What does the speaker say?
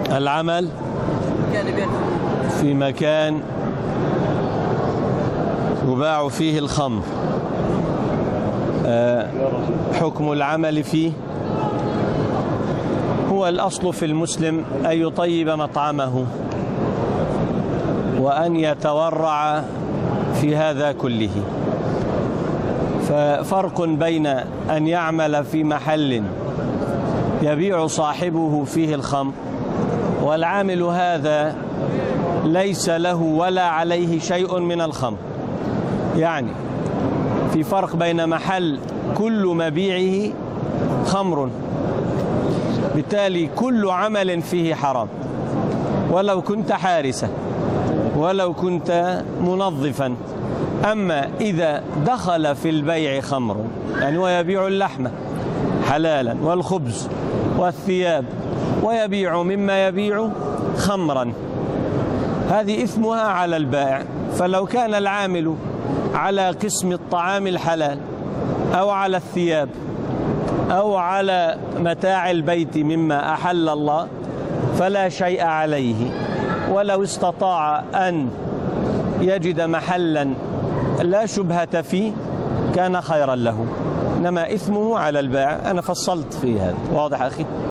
العمل في مكان يباع فيه الخمر، حكم العمل فيه هو الأصل في المسلم أن يطيب مطعمه وأن يتورع في هذا كله. ففرق بين أن يعمل في محل يبيع صاحبه فيه الخمر والعامل هذا ليس له ولا عليه شيء من الخمر. يعني في فرق بين محل كل مبيعه خمر، بالتالي كل عمل فيه حرام، ولو كنت حارسا ولو كنت منظفا. أما إذا دخل في البيع خمر، يعني ويبيع اللحم حلالا والخبز والثياب ويبيع مما يبيع خمرا، هذه إثمها على البائع. فلو كان العامل على قسم الطعام الحلال أو على الثياب أو على متاع البيت مما أحل الله فلا شيء عليه، ولو استطاع أن يجد محلا لا شبهة فيه كان خيرا له، إنما إثمه على البائع. أنا فصلت في هذا، واضح أخي؟